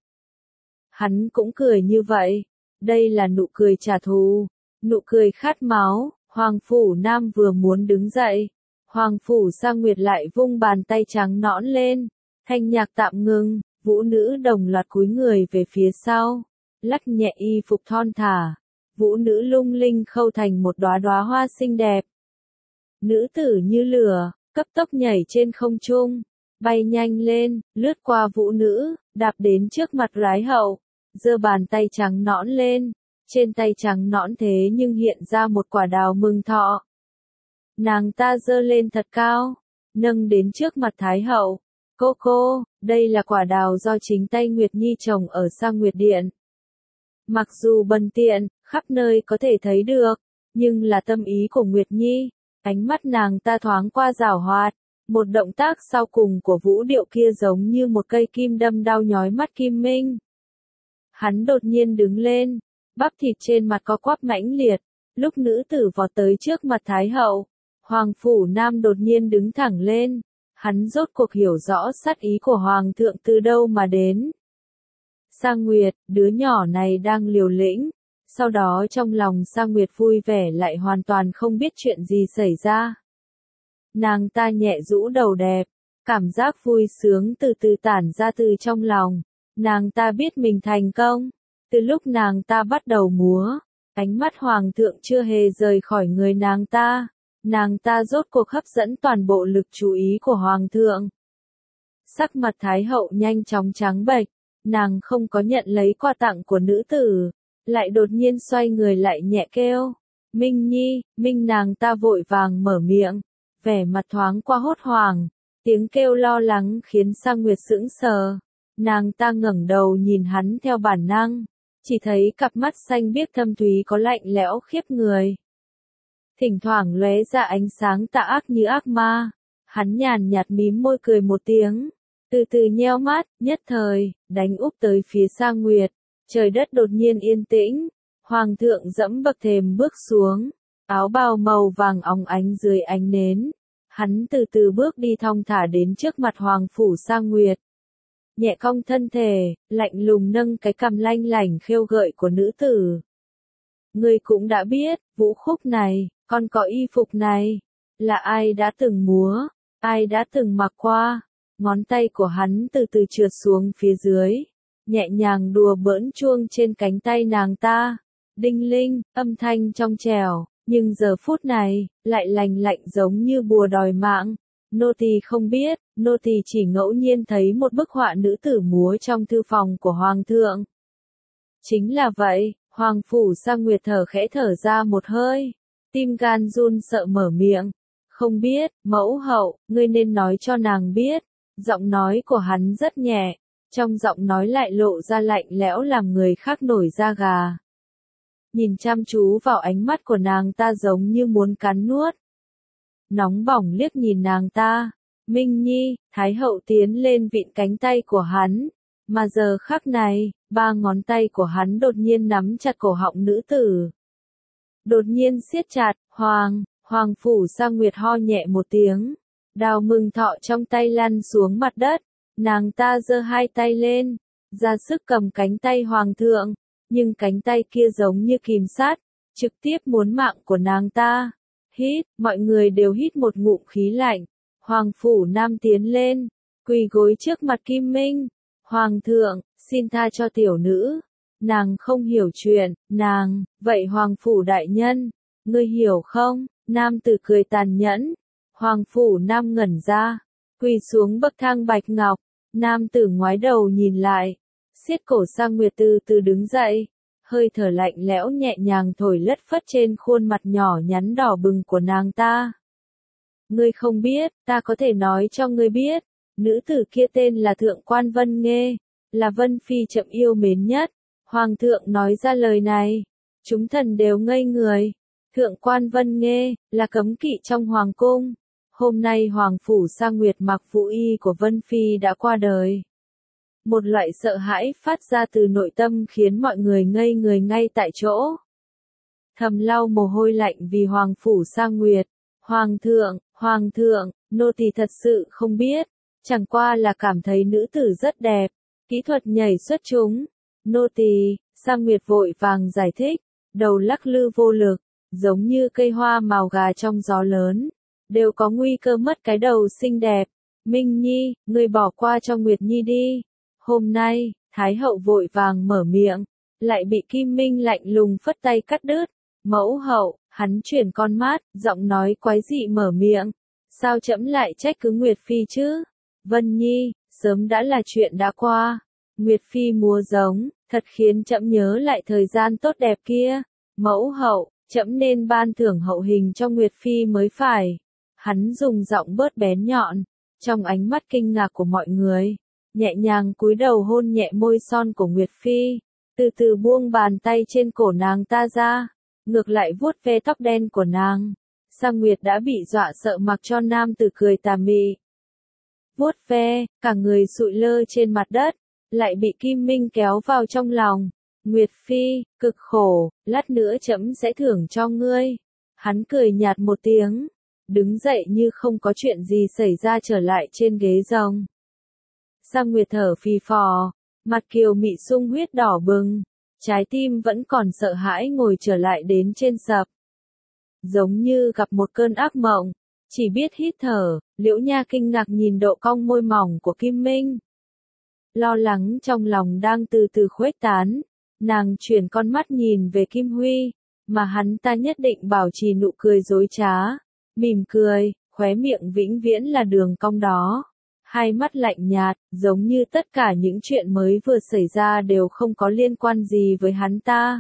[SPEAKER 1] Hắn cũng cười như vậy, đây là nụ cười trả thù, nụ cười khát máu. Hoàng phủ Nam vừa muốn đứng dậy, Hoàng phủ Sa Nguyệt lại vung bàn tay trắng nõn lên, thanh nhạc tạm ngừng, vũ nữ đồng loạt cúi người về phía sau, lắc nhẹ y phục thon thả. Vũ nữ lung linh khâu thành một đóa đóa hoa xinh đẹp. Nữ tử như lửa, cấp tốc nhảy trên không trung, bay nhanh lên, lướt qua vũ nữ, đạp đến trước mặt Rái hậu, giơ bàn tay trắng nõn lên, trên tay trắng nõn thế nhưng hiện ra một quả đào mừng thọ. Nàng ta giơ lên thật cao, nâng đến trước mặt Thái hậu. Cô cô, đây là quả đào do chính tay Nguyệt Nhi trồng ở Sa Nguyệt Điện. Mặc dù bần tiện, khắp nơi có thể thấy được, nhưng là tâm ý của Nguyệt Nhi. Ánh mắt nàng ta thoáng qua giảo hoạt, một động tác sau cùng của vũ điệu kia giống như một cây kim đâm đau nhói mắt Kim Minh. Hắn đột nhiên đứng lên, bắp thịt trên mặt có quắp mãnh liệt, lúc nữ tử vọt tới trước mặt Thái hậu, Hoàng phủ Nam đột nhiên đứng thẳng lên, hắn rốt cuộc hiểu rõ sát ý của Hoàng thượng từ đâu mà đến. Sa Nguyệt, đứa nhỏ này đang liều lĩnh. Sau đó trong lòng Sa Nguyệt vui vẻ lại hoàn toàn không biết chuyện gì xảy ra. Nàng ta nhẹ rũ đầu đẹp, cảm giác vui sướng từ từ tản ra từ trong lòng. Nàng ta biết mình thành công. Từ lúc nàng ta bắt đầu múa, ánh mắt Hoàng thượng chưa hề rời khỏi người nàng ta. Nàng ta rốt cuộc hấp dẫn toàn bộ lực chú ý của Hoàng thượng. Sắc mặt Thái hậu nhanh chóng trắng bệch, nàng không có nhận lấy quà tặng của nữ tử, lại đột nhiên xoay người lại nhẹ kêu. Minh Nhi, Minh nàng ta vội vàng mở miệng, vẻ mặt thoáng qua hốt hoảng, tiếng kêu lo lắng khiến Sa Nguyệt sững sờ. Nàng ta ngẩng đầu nhìn hắn theo bản năng, chỉ thấy cặp mắt xanh biếc thâm thúy có lạnh lẽo khiếp người. Thỉnh thoảng lóe ra ánh sáng tà ác như ác ma. Hắn nhàn nhạt mím môi cười một tiếng, từ từ nheo mắt, nhất thời, đánh úp tới phía Sa Nguyệt. Trời đất đột nhiên yên tĩnh, Hoàng thượng dẫm bậc thềm bước xuống, áo bào màu vàng óng ánh dưới ánh nến. Hắn từ từ bước đi thong thả đến trước mặt Hoàng phủ Sa Nguyệt. Nhẹ cong thân thể, lạnh lùng nâng cái cằm lanh lảnh khêu gợi của nữ tử. Ngươi cũng đã biết, vũ khúc này, còn có y phục này, là ai đã từng múa, ai đã từng mặc qua. Ngón tay của hắn từ từ trượt xuống phía dưới, nhẹ nhàng đùa bỡn chuông trên cánh tay nàng ta. Đinh linh, âm thanh trong trẻo, nhưng giờ phút này, lại lành lạnh giống như bùa đòi mạng. Nô tỳ không biết, nô tỳ chỉ ngẫu nhiên thấy một bức họa nữ tử múa trong thư phòng của Hoàng thượng. Chính là vậy, Hoàng phủ Sa Nguyệt thở khẽ thở ra một hơi, tim gan run sợ mở miệng. Không biết, mẫu hậu, ngươi nên nói cho nàng biết. Giọng nói của hắn rất nhẹ, trong giọng nói lại lộ ra lạnh lẽo làm người khác nổi da gà. Nhìn chăm chú vào ánh mắt của nàng ta giống như muốn cắn nuốt. Nóng bỏng liếc nhìn nàng ta, Minh Nhi, Thái hậu tiến lên vịn cánh tay của hắn, Mà giờ khắc này, ba ngón tay của hắn đột nhiên nắm chặt cổ họng nữ tử. Đột nhiên siết chặt, Hoàng, Hoàng Phủ Sa Nguyệt ho nhẹ một tiếng. Đào mừng thọ trong tay lăn xuống mặt đất. Nàng ta giơ hai tay lên, ra sức cầm cánh tay Hoàng thượng. Nhưng cánh tay kia giống như kìm sát, trực tiếp muốn mạng của nàng ta. Hít, mọi người đều hít một ngụm khí lạnh. Hoàng Phủ Nam tiến lên, quỳ gối trước mặt Kim Minh. Hoàng thượng, xin tha cho tiểu nữ. Nàng không hiểu chuyện, nàng, vậy Hoàng Phủ đại nhân, ngươi hiểu không? Nam tử cười tàn nhẫn. Hoàng Phủ Nam ngẩn ra, quỳ xuống bậc thang bạch ngọc. Nam tử ngoái đầu nhìn lại, siết cổ Sa Nguyệt từ từ đứng dậy. Hơi thở lạnh lẽo nhẹ nhàng thổi lất phất trên khuôn mặt nhỏ nhắn đỏ bừng của nàng ta. Ngươi không biết, ta có thể nói cho ngươi biết. Nữ tử kia tên là Thượng Quan Vân Nghê, là Vân Phi Trậm yêu mến nhất. Hoàng thượng nói ra lời này, chúng thần đều ngây người. Thượng Quan Vân Nghê, là cấm kỵ trong Hoàng cung. Hôm nay Hoàng Phủ Sa Nguyệt mặc phụ y của Vân Phi đã qua đời. Một loại sợ hãi phát ra từ nội tâm khiến mọi người ngây người ngay tại chỗ. Thầm lau mồ hôi lạnh vì Hoàng Phủ Sa Nguyệt. Hoàng thượng, Hoàng thượng, nô tỳ thật sự không biết. Chẳng qua là cảm thấy nữ tử rất đẹp. Kỹ thuật nhảy xuất chúng. Nô tỳ, Sa Nguyệt vội vàng giải thích. Đầu lắc lư vô lực, giống như cây hoa màu gà trong gió lớn. Đều có nguy cơ mất cái đầu xinh đẹp. Minh Nhi, ngươi bỏ qua cho Nguyệt Nhi đi. Hôm nay, Thái hậu vội vàng mở miệng, lại bị Kim Minh lạnh lùng phất tay cắt đứt. Mẫu hậu, hắn chuyển con mắt, giọng nói quái dị mở miệng. Sao trẫm lại trách cứ Nguyệt Phi chứ? Vân Nhi, sớm đã là chuyện đã qua. Nguyệt Phi múa giống, thật khiến trẫm nhớ lại thời gian tốt đẹp kia. Mẫu hậu, trẫm nên ban thưởng hậu hình cho Nguyệt Phi mới phải. Hắn dùng giọng bớt bén nhọn, trong ánh mắt kinh ngạc của mọi người, nhẹ nhàng cúi đầu hôn nhẹ môi son của Nguyệt Phi, từ từ buông bàn tay trên cổ nàng ta ra, ngược lại vuốt ve tóc đen của nàng. Sa Nguyệt đã bị dọa sợ mặc cho nam tử cười tà mị. Vuốt ve, cả người sụi lơ trên mặt đất, lại bị Kim Minh kéo vào trong lòng. Nguyệt Phi, cực khổ, lát nữa trẫm sẽ thưởng cho ngươi. Hắn cười nhạt một tiếng, đứng dậy như không có chuyện gì xảy ra trở lại trên ghế rồng. Sa Nguyệt thở phì phò, mặt kiều mị sung huyết đỏ bừng, trái tim vẫn còn sợ hãi ngồi trở lại đến trên sập. Giống như gặp một cơn ác mộng, chỉ biết hít thở, Liễu Nha kinh ngạc nhìn độ cong môi mỏng của Kim Minh. Lo lắng trong lòng đang từ từ khuếch tán, nàng chuyển con mắt nhìn về Kim Huy, mà hắn ta nhất định bảo trì nụ cười dối trá, mỉm cười, khóe miệng vĩnh viễn là đường cong đó. Hai mắt lạnh nhạt, giống như tất cả những chuyện mới vừa xảy ra đều không có liên quan gì với hắn ta.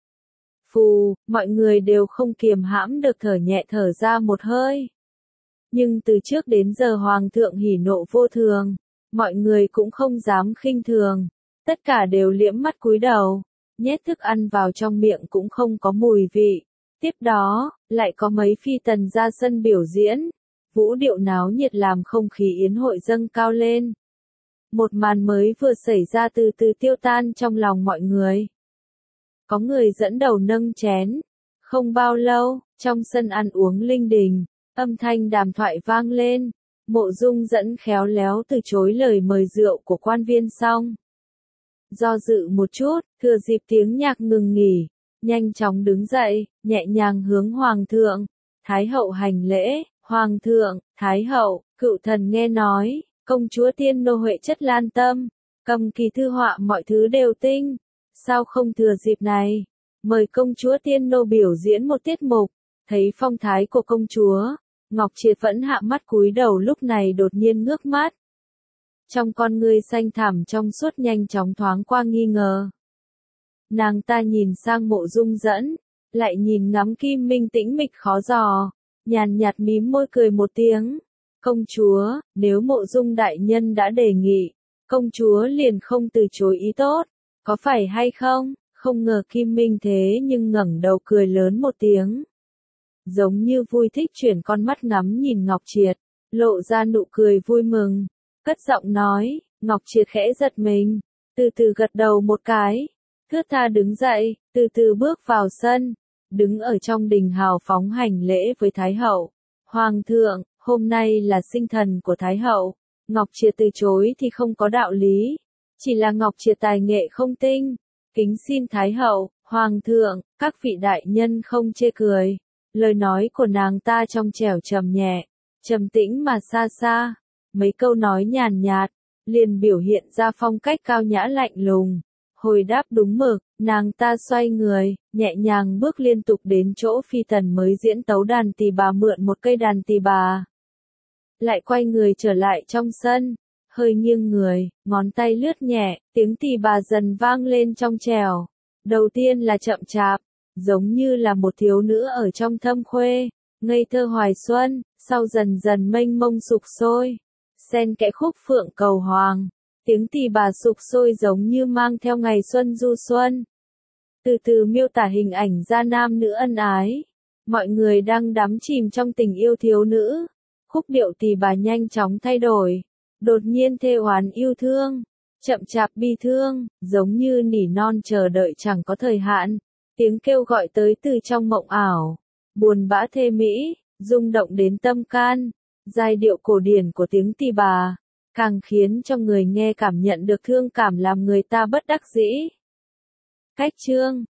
[SPEAKER 1] Phù, mọi người đều không kiềm hãm được thở nhẹ thở ra một hơi. Nhưng từ trước đến giờ Hoàng thượng hỉ nộ vô thường, mọi người cũng không dám khinh thường, tất cả đều liễm mắt cúi đầu, nhét thức ăn vào trong miệng cũng không có mùi vị. Tiếp đó, lại có mấy phi tần ra sân biểu diễn. Vũ điệu náo nhiệt làm không khí yến hội dâng cao lên. Một màn mới vừa xảy ra từ từ tiêu tan trong lòng mọi người. Có người dẫn đầu nâng chén. Không bao lâu, trong sân ăn uống linh đình, âm thanh đàm thoại vang lên. Mộ Dung dẫn khéo léo từ chối lời mời rượu của quan viên xong. Do dự một chút, thừa dịp tiếng nhạc ngừng nghỉ, nhanh chóng đứng dậy, nhẹ nhàng hướng Hoàng thượng, Thái hậu hành lễ. Hoàng thượng, Thái hậu, cựu thần nghe nói, công chúa Tiên Nô Huệ chất lan tâm, cầm kỳ thư họa mọi thứ đều tinh. Sao không thừa dịp này, mời công chúa Tiên Nô biểu diễn một tiết mục. Thấy phong thái của công chúa, Ngọc Triệt vẫn hạ mắt cúi đầu lúc này đột nhiên ngước mắt. Trong con ngươi xanh thẳm trong suốt nhanh chóng thoáng qua nghi ngờ. Nàng ta nhìn sang Mộ Dung dẫn, lại nhìn ngắm Kim Minh tĩnh mịch khó dò. Nhàn nhạt mím môi cười một tiếng. Công chúa, nếu Mộ Dung đại nhân đã đề nghị, công chúa liền không từ chối ý tốt, có phải hay không? Không ngờ Kim Minh thế nhưng ngẩng đầu cười lớn một tiếng. Giống như vui thích chuyển con mắt ngắm nhìn Ngọc Triệt, lộ ra nụ cười vui mừng, cất giọng nói. Ngọc Triệt khẽ giật mình, từ từ gật đầu một cái. Thướt tha đứng dậy, từ từ bước vào sân, đứng ở trong đình hào phóng hành lễ với Thái hậu. Hoàng thượng, hôm nay là sinh thần của Thái hậu. Ngọc Triệt từ chối thì không có đạo lý. Chỉ là Ngọc Triệt tài nghệ không tinh. Kính xin Thái hậu, Hoàng thượng, các vị đại nhân không chê cười. Lời nói của nàng ta trong trẻo trầm nhẹ, trầm tĩnh mà xa xa. Mấy câu nói nhàn nhạt, liền biểu hiện ra phong cách cao nhã lạnh lùng. Hồi đáp đúng mực, nàng ta xoay người, nhẹ nhàng bước liên tục đến chỗ Phi Tần mới diễn tấu đàn tỳ bà mượn một cây đàn tỳ bà. Lại quay người trở lại trong sân, hơi nghiêng người, ngón tay lướt nhẹ, tiếng tỳ bà dần vang lên trong trẻo. Đầu tiên là chậm chạp, giống như là một thiếu nữ ở trong thâm khuê, ngây thơ hoài xuân, sau dần dần mênh mông sục sôi. Xen kẽ khúc phượng cầu hoàng, tiếng tỳ bà sục sôi giống như mang theo ngày xuân du xuân. Từ từ miêu tả hình ảnh ra nam nữ ân ái. Mọi người đang đắm chìm trong tình yêu thiếu nữ. Khúc điệu tỳ bà nhanh chóng thay đổi. Đột nhiên thê oán yêu thương. Chậm chạp bi thương, giống như nỉ non chờ đợi chẳng có thời hạn. Tiếng kêu gọi tới từ trong mộng ảo. Buồn bã thê mỹ, rung động đến tâm can. Giai điệu cổ điển của tiếng tỳ bà, càng khiến cho người nghe cảm nhận được thương cảm làm người ta bất đắc dĩ. Cách chương